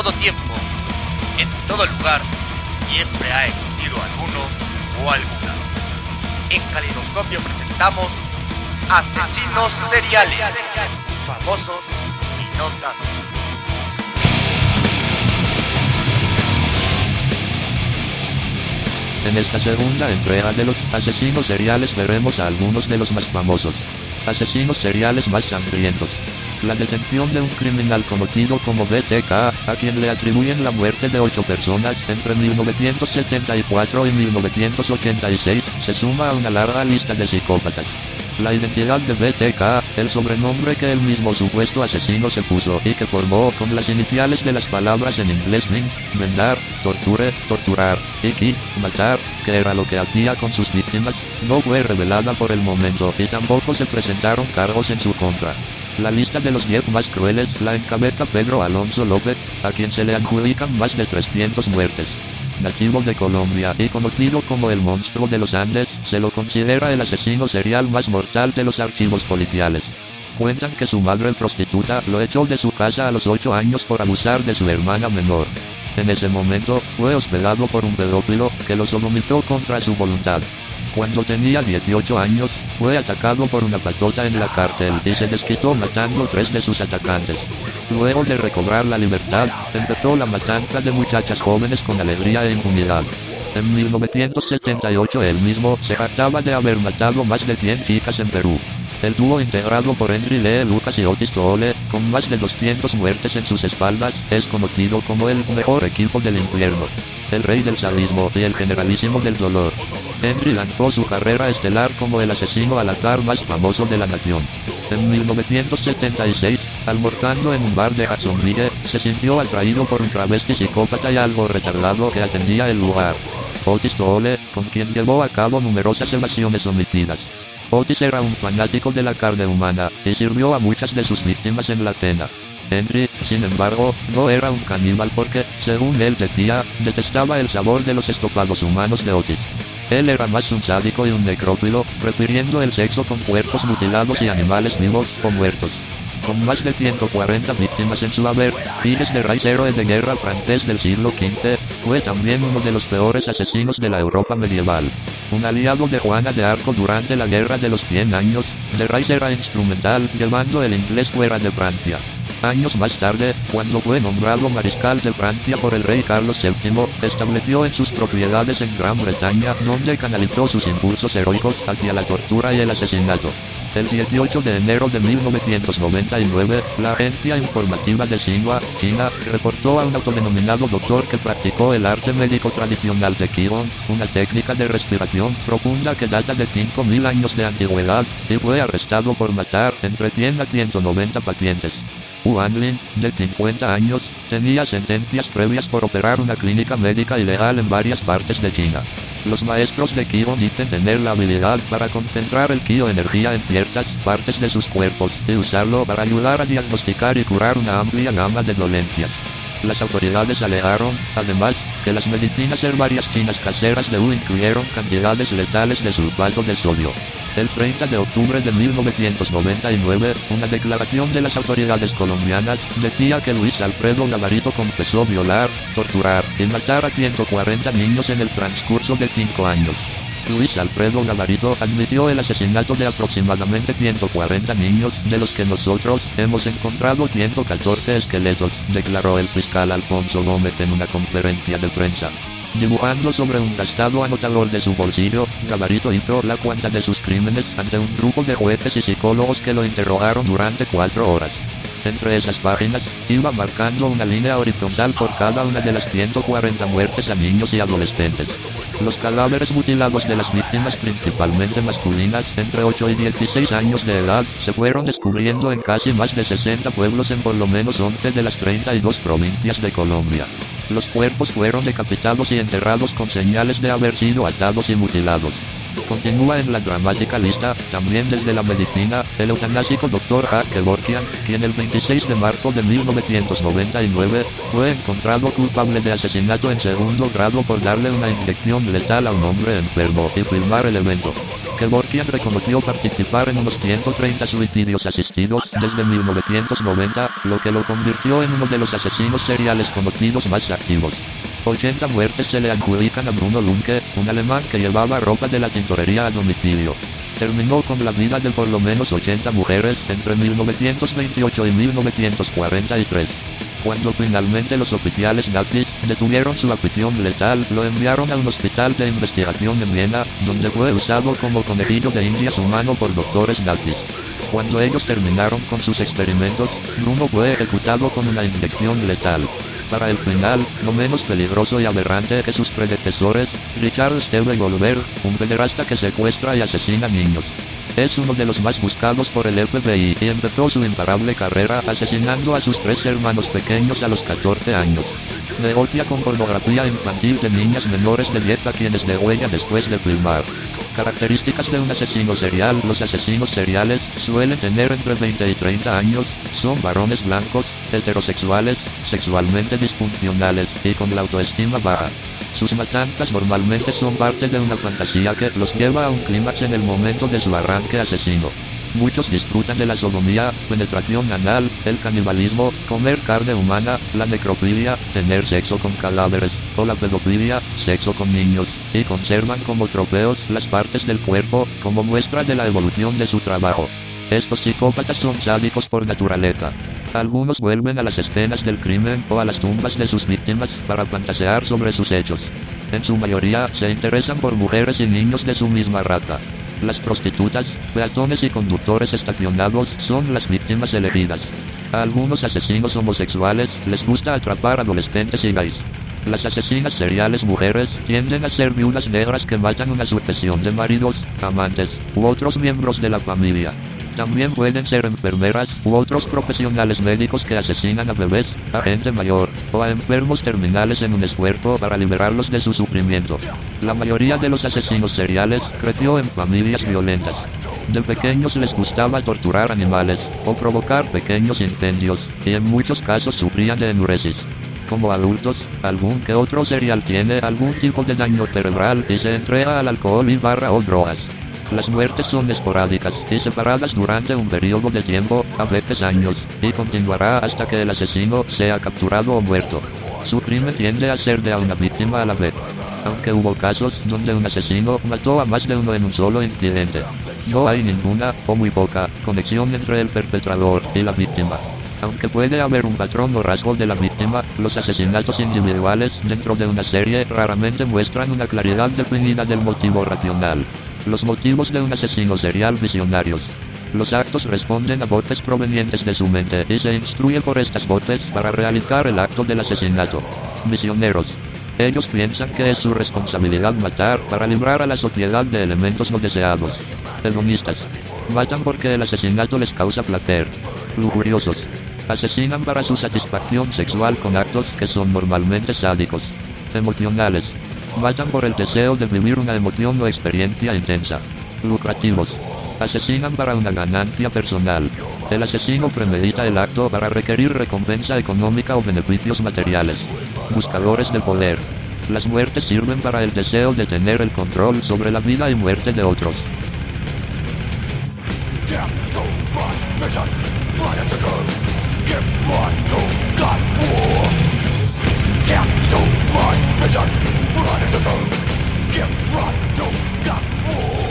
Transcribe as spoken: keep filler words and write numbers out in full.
todo tiempo, en todo lugar, siempre ha existido alguno o alguna. En Caleidoscopio presentamos Asesinos Seriales, famosos y no tanto. En esta segunda entrega de los asesinos seriales veremos a algunos de los más famosos asesinos seriales más sangrientos. La detención de un criminal conocido como B T K, a quien le atribuyen la muerte de ocho personas entre mil novecientos setenta y cuatro y mil novecientos ochenta y seis, se suma a una larga lista de psicópatas. La identidad de B T K, el sobrenombre que el mismo supuesto asesino se puso y que formó con las iniciales de las palabras en inglés min, vendar, torture, torturar, y ki, matar, que era lo que hacía con sus víctimas, no fue revelada por el momento y tampoco se presentaron cargos en su contra. La lista de los diez más crueles la encabeza Pedro Alonso López, a quien se le adjudican más de trescientas muertes. Nativo de Colombia y conocido como el monstruo de los Andes, se lo considera el asesino serial más mortal de los archivos policiales. Cuentan que su madre prostituta lo echó de su casa a los ocho años por abusar de su hermana menor. En ese momento, fue hospedado por un pedófilo que lo sodomitó contra su voluntad. Cuando tenía dieciocho años, fue atacado por una patota en la cárcel y se desquitó matando tres de sus atacantes. Luego de recobrar la libertad, empezó la matanza de muchachas jóvenes con alegría e impunidad. En mil novecientos setenta y ocho él mismo se jactaba de haber matado más de cien chicas en Perú. El dúo integrado por Henry Lee Lucas y Otis Toole, con más de doscientas muertes en sus espaldas, es conocido como el mejor equipo del infierno, el rey del sadismo y el generalísimo del dolor. Henry lanzó su carrera estelar como el asesino al azar más famoso de la nación. En mil novecientos setenta y seis, almorzando en un bar de Jacksonville, se sintió atraído por un travesti psicópata y algo retardado que atendía el lugar, Otis Toole, con quien llevó a cabo numerosas evasiones homicidas. Otis era un fanático de la carne humana, y sirvió a muchas de sus víctimas en la cena. Henry, sin embargo, no era un caníbal porque, según él decía, detestaba el sabor de los estopados humanos de Otis. Él era más un sádico y un necrófilo, prefiriendo el sexo con cuerpos mutilados y animales vivos o muertos. Con más de ciento cuarenta víctimas en su haber, Gilles de Rais, héroe de guerra francés del siglo quince, fue también uno de los peores asesinos de la Europa medieval. Un aliado de Juana de Arco durante la Guerra de los Cien Años, de Rais era instrumental llevando el inglés fuera de Francia. Años más tarde, cuando fue nombrado mariscal de Francia por el rey Carlos séptimo, estableció en sus propiedades en Gran Bretaña, donde canalizó sus impulsos heroicos hacia la tortura y el asesinato. El dieciocho de enero de mil novecientos noventa y nueve, la agencia informativa de Xinhua, China, reportó a un autodenominado doctor que practicó el arte médico tradicional de Qigong, una técnica de respiración profunda que data de cinco mil años de antigüedad, y fue arrestado por matar entre cien a ciento noventa pacientes. Hu Anlin, de cincuenta años, tenía sentencias previas por operar una clínica médica ilegal en varias partes de China. Los maestros de Qigong dicen tener la habilidad para concentrar el Qi o energía en ciertas partes de sus cuerpos, y usarlo para ayudar a diagnosticar y curar una amplia gama de dolencias. Las autoridades alegaron, además, que las medicinas herbarias chinas caseras de Hu incluyeron cantidades letales de sulfato de sodio. El treinta de octubre de mil novecientos noventa y nueve, una declaración de las autoridades colombianas decía que Luis Alfredo Gabarito confesó violar, torturar y matar a ciento cuarenta niños en el transcurso de cinco años. Luis Alfredo Gabarito admitió el asesinato de aproximadamente ciento cuarenta niños, de los que nosotros hemos encontrado ciento catorce esqueletos, declaró el fiscal Alfonso Gómez en una conferencia de prensa. Dibujando sobre un gastado anotador de su bolsillo, Gabarito hizo la cuenta de sus crímenes ante un grupo de jueces y psicólogos que lo interrogaron durante cuatro horas. Entre esas páginas, iba marcando una línea horizontal por cada una de las ciento cuarenta muertes a niños y adolescentes. Los cadáveres mutilados de las víctimas, principalmente masculinas, entre ocho y dieciséis años de edad, se fueron descubriendo en casi más de sesenta pueblos en por lo menos once de las treinta y dos provincias de Colombia. Los cuerpos fueron decapitados y enterrados con señales de haber sido atados y mutilados. Continúa en la dramática lista, también desde la medicina, el eutanásico doctor Jack Kevorkian, quien el veintiséis de marzo de mil novecientos noventa y nueve, fue encontrado culpable de asesinato en segundo grado por darle una inyección letal a un hombre enfermo y filmar el evento. Kevorkian reconoció participar en unos ciento treinta suicidios asistidos desde mil novecientos noventa, lo que lo convirtió en uno de los asesinos seriales conocidos más activos. ochenta muertes se le adjudican a Bruno Lüncke, un alemán que llevaba ropa de la tintorería a domicilio. Terminó con la vida de por lo menos ochenta mujeres entre mil novecientos veintiocho y mil novecientos cuarenta y tres. Cuando finalmente los oficiales nazis detuvieron su afición letal, lo enviaron a un hospital de investigación en Viena, donde fue usado como conejillo de indias humano por doctores nazis. Cuando ellos terminaron con sus experimentos, Bruno fue ejecutado con una inyección letal. Para el final, no menos peligroso y aberrante que sus predecesores, Richard Steve Goldberg, un pederasta que secuestra y asesina niños. Es uno de los más buscados por el F B I y empezó su imparable carrera asesinando a sus tres hermanos pequeños a los catorce años. Negocia con pornografía infantil de niñas menores de diez a quienes degüella después de filmar. Características de un asesino serial. Los asesinos seriales suelen tener entre veinte y treinta años, son varones blancos, heterosexuales, sexualmente disfuncionales y con la autoestima baja. Sus matanzas normalmente son parte de una fantasía que los lleva a un clímax en el momento de su arranque asesino. Muchos disfrutan de la sodomía, penetración anal, el canibalismo, comer carne humana, la necrofilia, tener sexo con cadáveres, o la pedofilia, sexo con niños, y conservan como trofeos las partes del cuerpo, como muestra de la evolución de su trabajo. Estos psicópatas son sádicos por naturaleza. Algunos vuelven a las escenas del crimen o a las tumbas de sus víctimas para fantasear sobre sus hechos. En su mayoría se interesan por mujeres y niños de su misma raza. Las prostitutas, peatones y conductores estacionados son las víctimas elegidas. A algunos asesinos homosexuales les gusta atrapar adolescentes y gays. Las asesinas seriales mujeres tienden a ser viudas negras que matan una sucesión de maridos, amantes u otros miembros de la familia. También pueden ser enfermeras u otros profesionales médicos que asesinan a bebés, a gente mayor, o a enfermos terminales en un esfuerzo para liberarlos de su sufrimiento. La mayoría de los asesinos seriales creció en familias violentas. De pequeños les gustaba torturar animales, o provocar pequeños incendios, y en muchos casos sufrían de enuresis. Como adultos, algún que otro serial tiene algún tipo de daño cerebral y se entrega al alcohol y barra o drogas. Las muertes son esporádicas y separadas durante un periodo de tiempo, a veces años, y continuará hasta que el asesino sea capturado o muerto. Su crimen tiende a ser de a una víctima a la vez. Aunque hubo casos donde un asesino mató a más de uno en un solo incidente. No hay ninguna, o muy poca, conexión entre el perpetrador y la víctima. Aunque puede haber un patrón o rasgo de la víctima, los asesinatos individuales dentro de una serie raramente muestran una claridad definida del motivo racional. Los motivos de un asesino serial visionarios. Los actos responden a voces provenientes de su mente y se instruye por estas voces para realizar el acto del asesinato. Visioneros. Ellos piensan que es su responsabilidad matar para librar a la sociedad de elementos no deseados. Hedonistas. Matan porque el asesinato les causa placer. Lujuriosos. Asesinan para su satisfacción sexual con actos que son normalmente sádicos. Emocionales. Matan por el deseo de vivir una emoción o experiencia intensa. Lucrativos. Asesinan para una ganancia personal. El asesino premedita el acto para requerir recompensa económica o beneficios materiales. Buscadores de poder. Las muertes sirven para el deseo de tener el control sobre la vida y muerte de otros. Get right to God.